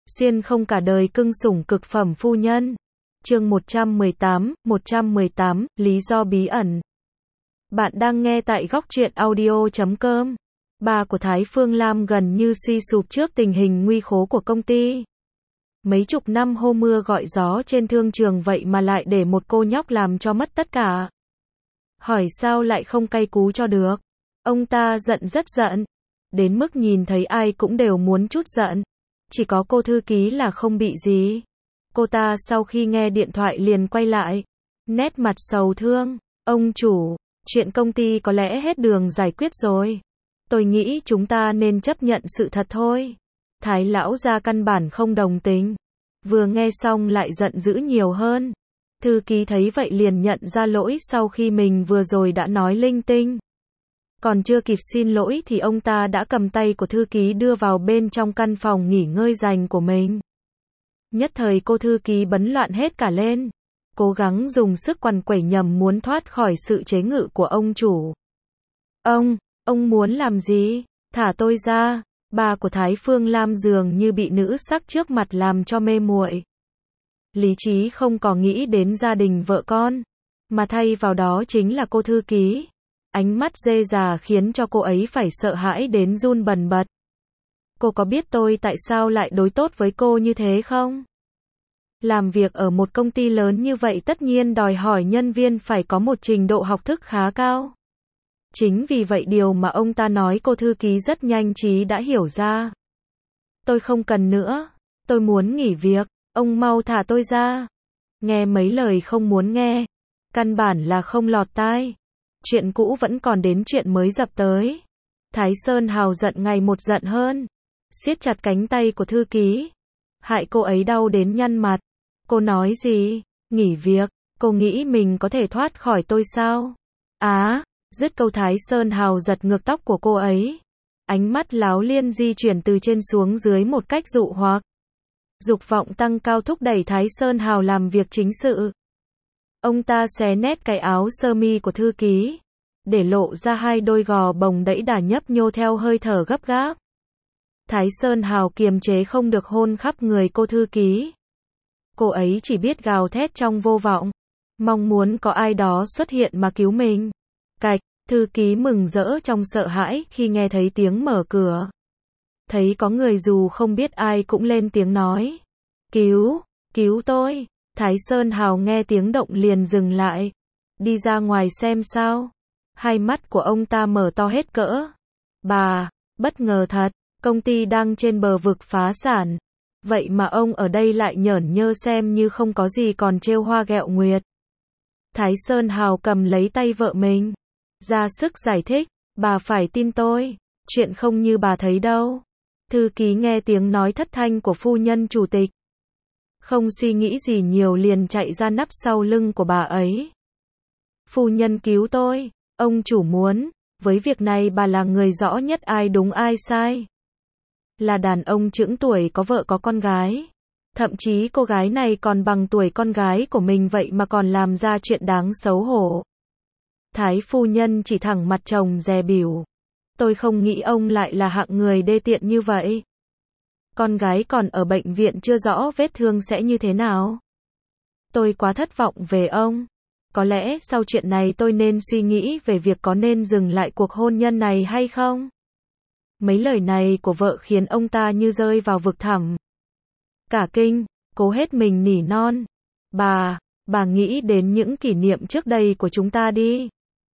Xuyên không cả đời cưng sủng cực phẩm phu nhân. Chương 118, lý do bí ẩn. Bạn đang nghe tại góc truyện audio.com. Bà của Thái Phương Lam gần như suy sụp trước tình hình nguy khố của công ty. Mấy chục năm hô mưa gọi gió trên thương trường vậy mà lại để một cô nhóc làm cho mất tất cả. Hỏi sao lại không cay cú cho được. Ông ta giận rất giận. Đến mức nhìn thấy ai cũng đều muốn trút giận. Chỉ có cô thư ký là không bị gì. Cô ta sau khi nghe điện thoại liền quay lại. Nét mặt sầu thương. Ông chủ, chuyện công ty có lẽ hết đường giải quyết rồi. Tôi nghĩ chúng ta nên chấp nhận sự thật thôi. Thái lão gia căn bản không đồng tình. Vừa nghe xong lại giận dữ nhiều hơn. Thư ký thấy vậy liền nhận ra lỗi sau khi mình vừa rồi đã nói linh tinh. Còn chưa kịp xin lỗi thì ông ta đã cầm tay của thư ký đưa vào bên trong căn phòng nghỉ ngơi dành của mình. Nhất thời cô thư ký bấn loạn hết cả lên. Cố gắng dùng sức quằn quẩy nhằm muốn thoát khỏi sự chế ngự của ông chủ. Ông muốn làm gì? Thả tôi ra. Bà của Thái Phương Lam dường như bị nữ sắc trước mặt làm cho mê muội. Lý trí không có nghĩ đến gia đình vợ con, mà thay vào đó chính là cô thư ký. Ánh mắt dê già khiến cho cô ấy phải sợ hãi đến run bần bật. Cô có biết tôi tại sao lại đối tốt với cô như thế không? Làm việc ở một công ty lớn như vậy tất nhiên đòi hỏi nhân viên phải có một trình độ học thức khá cao. Chính vì vậy điều mà ông ta nói cô thư ký rất nhanh trí đã hiểu ra. Tôi không cần nữa. Tôi muốn nghỉ việc. Ông mau thả tôi ra. Nghe mấy lời không muốn nghe. Căn bản là không lọt tai. Chuyện cũ vẫn còn đến chuyện mới dập tới. Thái Sơn Hào giận ngày một giận hơn. Siết chặt cánh tay của thư ký. Hại cô ấy đau đến nhăn mặt. Cô nói gì? Nghỉ việc. Cô nghĩ mình có thể thoát khỏi tôi sao? Dứt câu Thái Sơn Hào giật ngược tóc của cô ấy. Ánh mắt láo liên di chuyển từ trên xuống dưới một cách dụ hoặc. Dục vọng tăng cao thúc đẩy Thái Sơn Hào làm việc chính sự. Ông ta xé nét cái áo sơ mi của thư ký, để lộ ra hai đôi gò bồng đẫy đà nhấp nhô theo hơi thở gấp gáp. Thái Sơn Hào kiềm chế không được hôn khắp người cô thư ký. Cô ấy chỉ biết gào thét trong vô vọng, mong muốn có ai đó xuất hiện mà cứu mình. Cạch, thư ký mừng rỡ trong sợ hãi khi nghe thấy tiếng mở cửa. Thấy có người dù không biết ai cũng lên tiếng nói. Cứu tôi. Thái Sơn Hào nghe tiếng động liền dừng lại. Đi ra ngoài xem sao. Hai mắt của ông ta mở to hết cỡ. Bà, bất ngờ thật, công ty đang trên bờ vực phá sản. Vậy mà ông ở đây lại nhởn nhơ xem như không có gì còn trêu hoa ghẹo nguyệt. Thái Sơn Hào cầm lấy tay vợ mình. Ra sức giải thích, bà phải tin tôi. Chuyện không như bà thấy đâu. Thư ký nghe tiếng nói thất thanh của phu nhân chủ tịch. Không suy nghĩ gì nhiều liền chạy ra nắp sau lưng của bà ấy. Phu nhân cứu tôi, ông chủ muốn, với việc này bà là người rõ nhất ai đúng ai sai. Là đàn ông chững tuổi có vợ có con gái. Thậm chí cô gái này còn bằng tuổi con gái của mình vậy mà còn làm ra chuyện đáng xấu hổ. Thái phu nhân chỉ thẳng mặt chồng dè bỉu. Tôi không nghĩ ông lại là hạng người đê tiện như vậy. Con gái còn ở bệnh viện chưa rõ vết thương sẽ như thế nào. Tôi quá thất vọng về ông. Có lẽ sau chuyện này tôi nên suy nghĩ về việc có nên dừng lại cuộc hôn nhân này hay không. Mấy lời này của vợ khiến ông ta như rơi vào vực thẳm. Cả kinh, cố hết mình nỉ non. Bà nghĩ đến những kỷ niệm trước đây của chúng ta đi.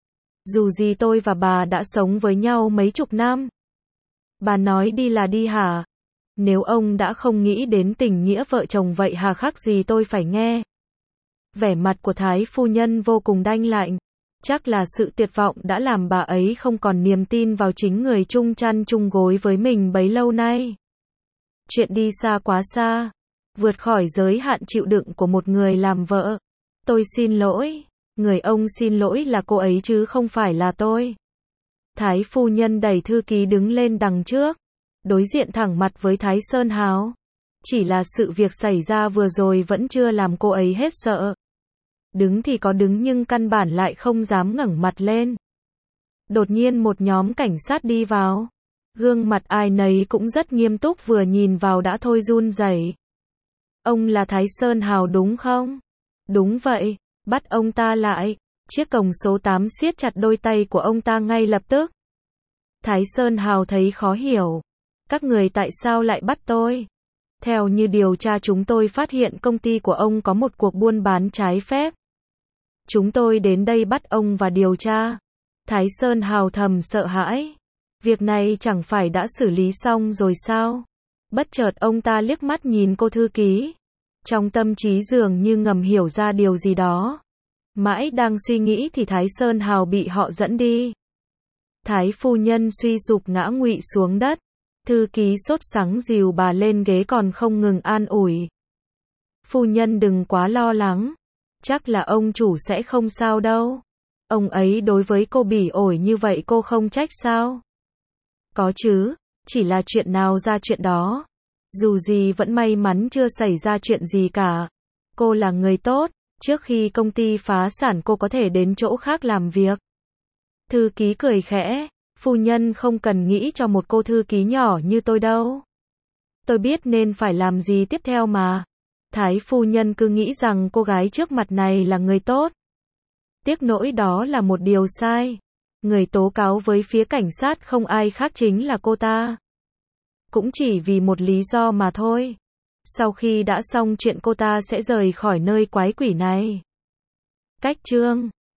Dù gì tôi và bà đã sống với nhau mấy chục năm. Bà nói đi là đi hả? Nếu ông đã không nghĩ đến tình nghĩa vợ chồng vậy hà khắc gì tôi phải nghe. Vẻ mặt của Thái phu nhân vô cùng đanh lạnh. Chắc là sự tuyệt vọng đã làm bà ấy không còn niềm tin vào chính người chung chăn chung gối với mình bấy lâu nay. Chuyện đi xa quá xa. Vượt khỏi giới hạn chịu đựng của một người làm vợ. Tôi xin lỗi. Người ông xin lỗi là cô ấy chứ không phải là tôi. Thái phu nhân đẩy thư ký đứng lên đằng trước. Đối diện thẳng mặt với Thái Sơn Hào. Chỉ là sự việc xảy ra vừa rồi vẫn chưa làm cô ấy hết sợ. Đứng thì có đứng nhưng căn bản lại không dám ngẩng mặt lên. Đột nhiên một nhóm cảnh sát đi vào. Gương mặt ai nấy cũng rất nghiêm túc, vừa nhìn vào đã thôi run rẩy. Ông là Thái Sơn Hào đúng không? Đúng vậy, bắt ông ta lại. Chiếc còng số 8 siết chặt đôi tay của ông ta ngay lập tức. Thái Sơn Hào thấy khó hiểu. Các người tại sao lại bắt tôi? Theo như điều tra chúng tôi phát hiện công ty của ông có một cuộc buôn bán trái phép. Chúng tôi đến đây bắt ông và điều tra. Thái Sơn Hào thầm sợ hãi. Việc này chẳng phải đã xử lý xong rồi sao? Bất chợt ông ta liếc mắt nhìn cô thư ký. Trong tâm trí dường như ngầm hiểu ra điều gì đó. Mãi đang suy nghĩ thì Thái Sơn Hào bị họ dẫn đi. Thái phu nhân suy sụp ngã ngụy xuống đất. Thư ký sốt sắng dìu bà lên ghế còn không ngừng an ủi. Phu nhân đừng quá lo lắng. Chắc là ông chủ sẽ không sao đâu. Ông ấy đối với cô bỉ ổi như vậy cô không trách sao? Có chứ, chỉ là chuyện nào ra chuyện đó. Dù gì vẫn may mắn chưa xảy ra chuyện gì cả. Cô là người tốt, trước khi công ty phá sản cô có thể đến chỗ khác làm việc. Thư ký cười khẽ, phu nhân không cần nghĩ cho một cô thư ký nhỏ như tôi đâu. Tôi biết nên phải làm gì tiếp theo mà. Thái phu nhân cứ nghĩ rằng cô gái trước mặt này là người tốt. Tiếc nỗi đó là một điều sai. Người tố cáo với phía cảnh sát không ai khác chính là cô ta. Cũng chỉ vì một lý do mà thôi. Sau khi đã xong chuyện cô ta sẽ rời khỏi nơi quái quỷ này. Cách chương